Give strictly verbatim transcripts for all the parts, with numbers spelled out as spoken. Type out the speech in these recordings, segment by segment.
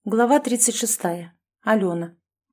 Глава тридцать шестая. Алена.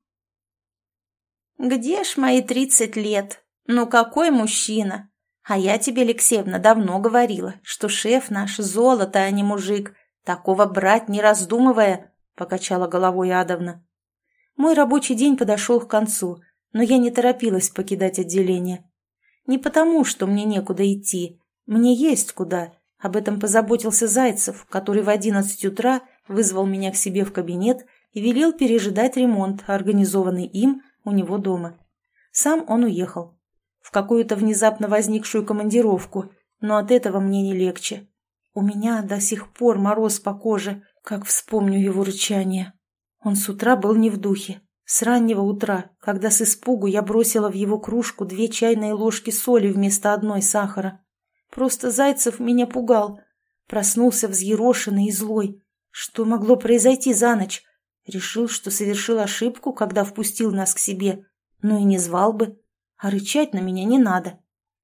«Где ж мои тридцать лет? Ну какой мужчина? А я тебе, Алексеевна, давно говорила, что шеф наш золото, а не мужик. Такого брать не раздумывая», — покачала головой Адовна. Мой рабочий день подошел к концу, но я не торопилась покидать отделение. Не потому, что мне некуда идти. Мне есть куда. Об этом позаботился Зайцев, который в одиннадцать утра вызвал меня к себе в кабинет и велел пережидать ремонт, организованный им у него дома. Сам он уехал. В какую-то внезапно возникшую командировку, но от этого мне не легче. У меня до сих пор мороз по коже, как вспомню его рычание. Он с утра был не в духе. С раннего утра, когда с испугу я бросила в его кружку две чайные ложки соли вместо одной сахара. Просто Зайцев меня пугал. Проснулся взъерошенный и злой. Что могло произойти за ночь? Решил, что совершил ошибку, когда впустил нас к себе. Ну и не звал бы. А рычать на меня не надо.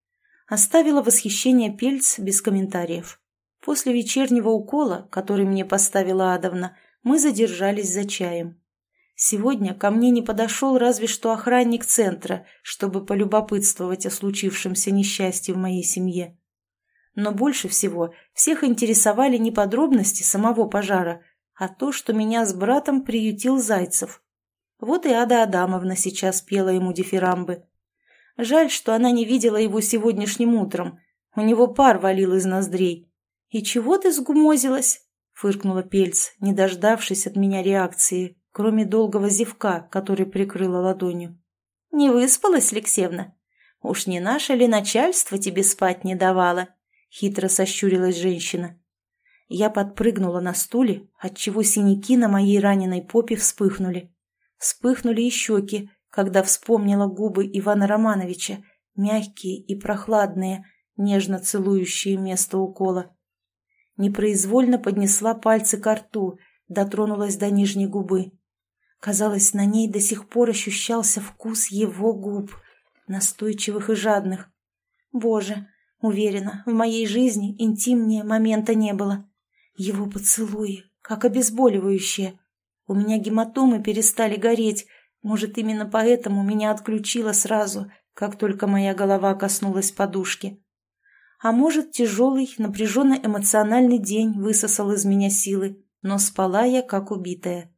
Оставила восхищение Пельц без комментариев. После вечернего укола, который мне поставила Адовна, мы задержались за чаем. Сегодня ко мне не подошел разве что охранник центра, чтобы полюбопытствовать о случившемся несчастье в моей семье. Но больше всего всех интересовали не подробности самого пожара, а то, что меня с братом приютил Зайцев. Вот и Ада Адамовна сейчас пела ему дифирамбы. Жаль, что она не видела его сегодняшним утром. У него пар валил из ноздрей. «И чего ты сгумозилась?» — фыркнула Пельц, не дождавшись от меня реакции, кроме долгого зевка, который прикрыла ладонью. «Не выспалась, Алексеевна? Уж не наше ли начальство тебе спать не давало?» — хитро сощурилась женщина. Я подпрыгнула на стуле, отчего синяки на моей раненой попе вспыхнули. Вспыхнули и щеки, когда вспомнила губы Ивана Романовича, мягкие и прохладные, нежно целующие место укола. Непроизвольно поднесла пальцы ко рту, дотронулась до нижней губы. Казалось, на ней до сих пор ощущался вкус его губ, настойчивых и жадных. Боже! Уверена, в моей жизни интимнее момента не было. Его поцелуи, как обезболивающие. У меня гематомы перестали гореть. Может, именно поэтому меня отключило сразу, как только моя голова коснулась подушки. А может, тяжелый, напряженно-эмоциональный день высосал из меня силы, но спала я, как убитая.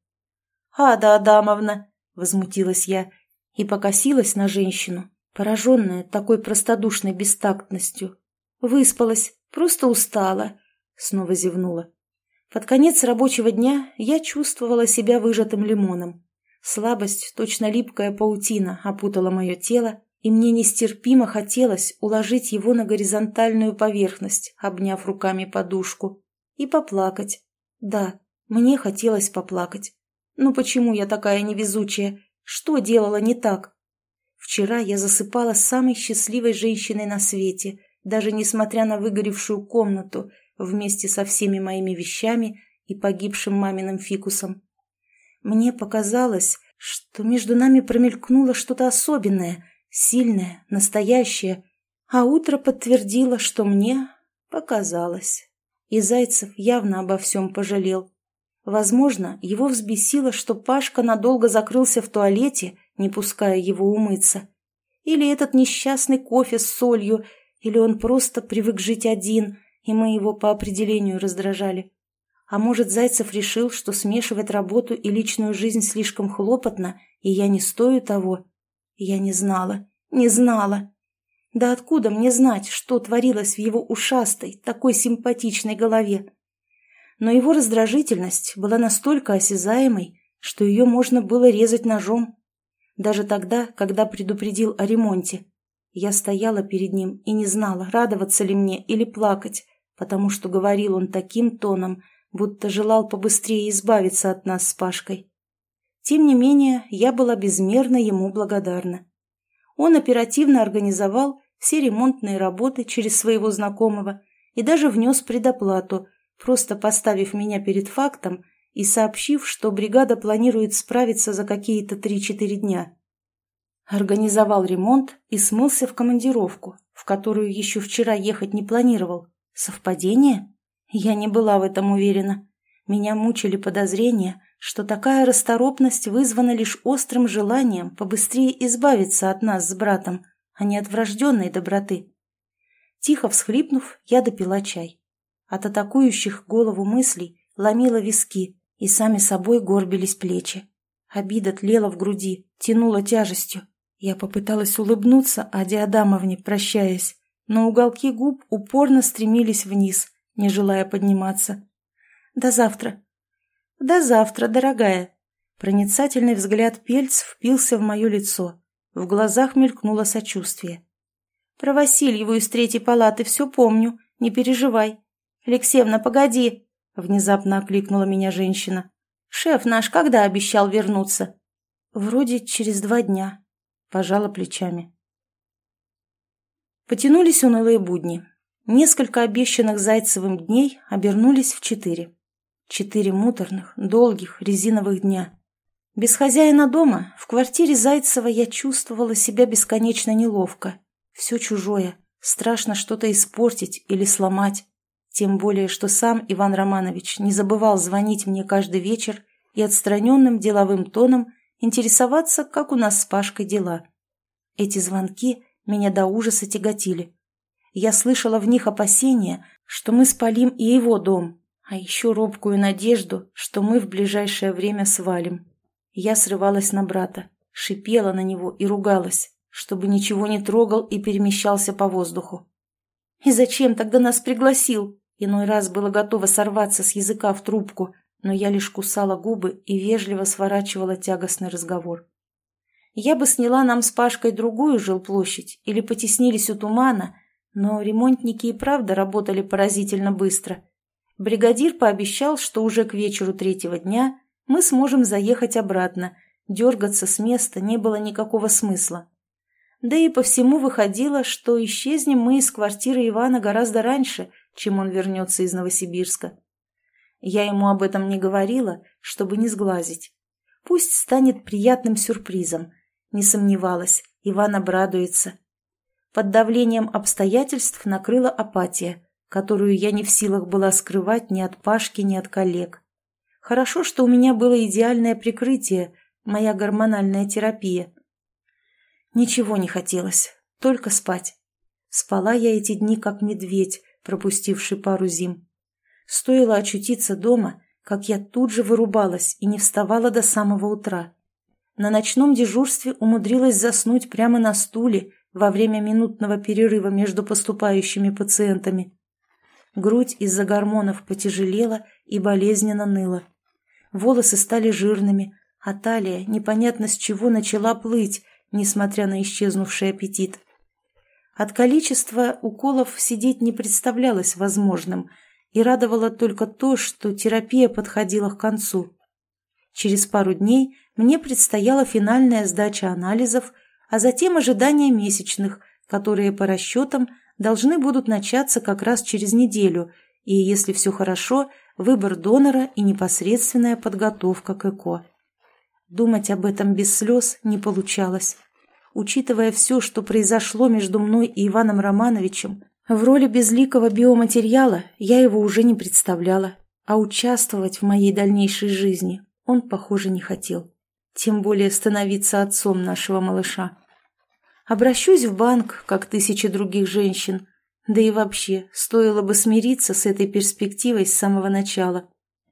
«Ада Адамовна!» — возмутилась я и покосилась на женщину, пораженная такой простодушной бестактностью. «Выспалась, просто устала», — снова зевнула. Под конец рабочего дня я чувствовала себя выжатым лимоном. Слабость, точно липкая паутина, опутала мое тело, и мне нестерпимо хотелось уложить его на горизонтальную поверхность, обняв руками подушку, и поплакать. Да, мне хотелось поплакать. Ну почему я такая невезучая? Что делала не так? Вчера я засыпала самой счастливой женщиной на свете, даже несмотря на выгоревшую комнату, вместе со всеми моими вещами и погибшим маминым фикусом. Мне показалось, что между нами промелькнуло что-то особенное, сильное, настоящее, а утро подтвердило, что мне показалось. И Зайцев явно обо всем пожалел. Возможно, его взбесило, что Пашка надолго закрылся в туалете, не пуская его умыться. Или этот несчастный кофе с солью, или он просто привык жить один, и мы его по определению раздражали. А может, Зайцев решил, что смешивать работу и личную жизнь слишком хлопотно, и я не стою того? Я не знала, не знала. Да откуда мне знать, что творилось в его ушастой, такой симпатичной голове? Но его раздражительность была настолько осязаемой, что ее можно было резать ножом. Даже тогда, когда предупредил о ремонте. Я стояла перед ним и не знала, радоваться ли мне или плакать, потому что говорил он таким тоном, будто желал побыстрее избавиться от нас с Пашкой. Тем не менее, я была безмерно ему благодарна. Он оперативно организовал все ремонтные работы через своего знакомого и даже внес предоплату, просто поставив меня перед фактом и сообщив, что бригада планирует справиться за какие-то три-четыре дня. Организовал ремонт и смылся в командировку, в которую еще вчера ехать не планировал. Совпадение? Я не была в этом уверена. Меня мучили подозрения, что такая расторопность вызвана лишь острым желанием побыстрее избавиться от нас с братом, а не от врожденной доброты. Тихо всхлипнув, я допила чай. От атакующих голову мыслей ломило виски, и сами собой горбились плечи. Обида тлела в груди, тянула тяжестью. Я попыталась улыбнуться Аде Адамовне, прощаясь, но уголки губ упорно стремились вниз, не желая подниматься. «До завтра». «До завтра, дорогая». Проницательный взгляд Пельц впился в мое лицо. В глазах мелькнуло сочувствие. «Про Васильеву из третьей палаты все помню, не переживай». «Алексеевна, погоди!» — внезапно окликнула меня женщина. «Шеф наш когда обещал вернуться?» «Вроде через два дня», — пожала плечами. Потянулись унылые будни. Несколько обещанных Зайцевым дней обернулись в четыре. Четыре муторных, долгих, резиновых дня. Без хозяина дома в квартире Зайцева я чувствовала себя бесконечно неловко. Все чужое, страшно что-то испортить или сломать. Тем более, что сам Иван Романович не забывал звонить мне каждый вечер и отстраненным деловым тоном интересоваться, как у нас с Пашкой дела. Эти звонки меня до ужаса тяготили. Я слышала в них опасения, что мы спалим и его дом, а еще робкую надежду, что мы в ближайшее время свалим. Я срывалась на брата, шипела на него и ругалась, чтобы ничего не трогал и перемещался по воздуху. «И зачем тогда нас пригласил?» Иной раз было готово сорваться с языка в трубку, но я лишь кусала губы и вежливо сворачивала тягостный разговор. Я бы сняла нам с Пашкой другую жилплощадь или потеснились у тумана, но ремонтники и правда работали поразительно быстро. Бригадир пообещал, что уже к вечеру третьего дня мы сможем заехать обратно, дергаться с места не было никакого смысла. Да и по всему выходило, что исчезнем мы из квартиры Ивана гораздо раньше, чем он вернется из Новосибирска. Я ему об этом не говорила, чтобы не сглазить. Пусть станет приятным сюрпризом. Не сомневалась, Иван обрадуется. Под давлением обстоятельств накрыла апатия, которую я не в силах была скрывать ни от Пашки, ни от коллег. Хорошо, что у меня было идеальное прикрытие, моя гормональная терапия. Ничего не хотелось, только спать. Спала я эти дни как медведь, пропустивший пару зим. Стоило очутиться дома, как я тут же вырубалась и не вставала до самого утра. На ночном дежурстве умудрилась заснуть прямо на стуле во время минутного перерыва между поступающими пациентами. Грудь из-за гормонов потяжелела и болезненно ныла. Волосы стали жирными, а талия непонятно с чего начала плыть, несмотря на исчезнувший аппетит. От количества уколов сидеть не представлялось возможным, и радовало только то, что терапия подходила к концу. Через пару дней мне предстояла финальная сдача анализов, а затем ожидание месячных, которые, по расчетам, должны будут начаться как раз через неделю, и, если все хорошо, выбор донора и непосредственная подготовка к ЭКО. Думать об этом без слез не получалось. Учитывая все, что произошло между мной и Иваном Романовичем, в роли безликого биоматериала я его уже не представляла, а участвовать в моей дальнейшей жизни он, похоже, не хотел. Тем более становиться отцом нашего малыша. Обращусь в банк, как тысячи других женщин, да и вообще стоило бы смириться с этой перспективой с самого начала.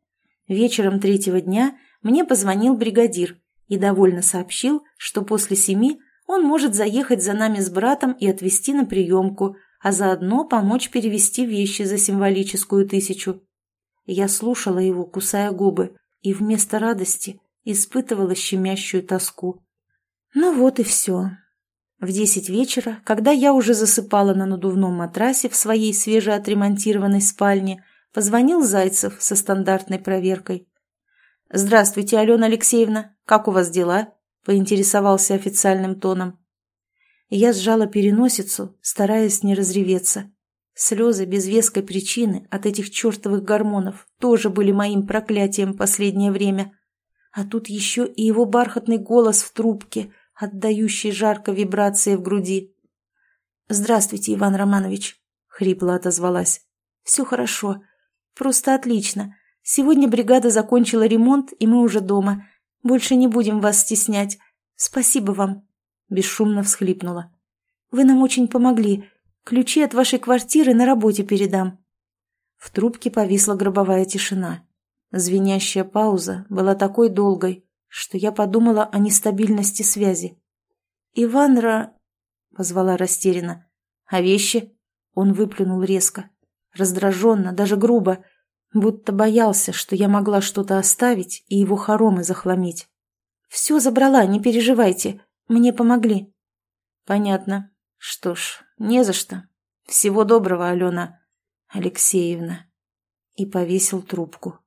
Вечером третьего дня мне позвонил бригадир и довольно сообщил, что после семи он может заехать за нами с братом и отвезти на приемку, а заодно помочь перевести вещи за символическую тысячу. Я слушала его, кусая губы, и вместо радости испытывала щемящую тоску. Ну вот и все. В десять вечера, когда я уже засыпала на надувном матрасе в своей свежеотремонтированной спальне, позвонил Зайцев со стандартной проверкой. «Здравствуйте, Алена Алексеевна, как у вас дела?» — поинтересовался официальным тоном. Я сжала переносицу, стараясь не разреветься. Слезы без веской причины от этих чертовых гормонов тоже были моим проклятием последнее время. А тут еще и его бархатный голос в трубке, отдающий жарко вибрации в груди. «Здравствуйте, Иван Романович», — хрипло отозвалась. «Все хорошо, просто отлично. Сегодня бригада закончила ремонт, и мы уже дома. Больше не будем вас стеснять. Спасибо вам», – бесшумно всхлипнула. «Вы нам очень помогли. Ключи от вашей квартиры на работе передам». В трубке повисла гробовая тишина. Звенящая пауза была такой долгой, что я подумала о нестабильности связи. «Иванра...» — позвала растерянно. «А вещи?» — он выплюнул резко. Раздраженно, даже грубо, будто боялся, что я могла что-то оставить и его хоромы захламить. «Все забрала, не переживайте. Мне помогли». «Понятно. Что ж, не за что. Всего доброго, Алена Алексеевна». И повесил трубку.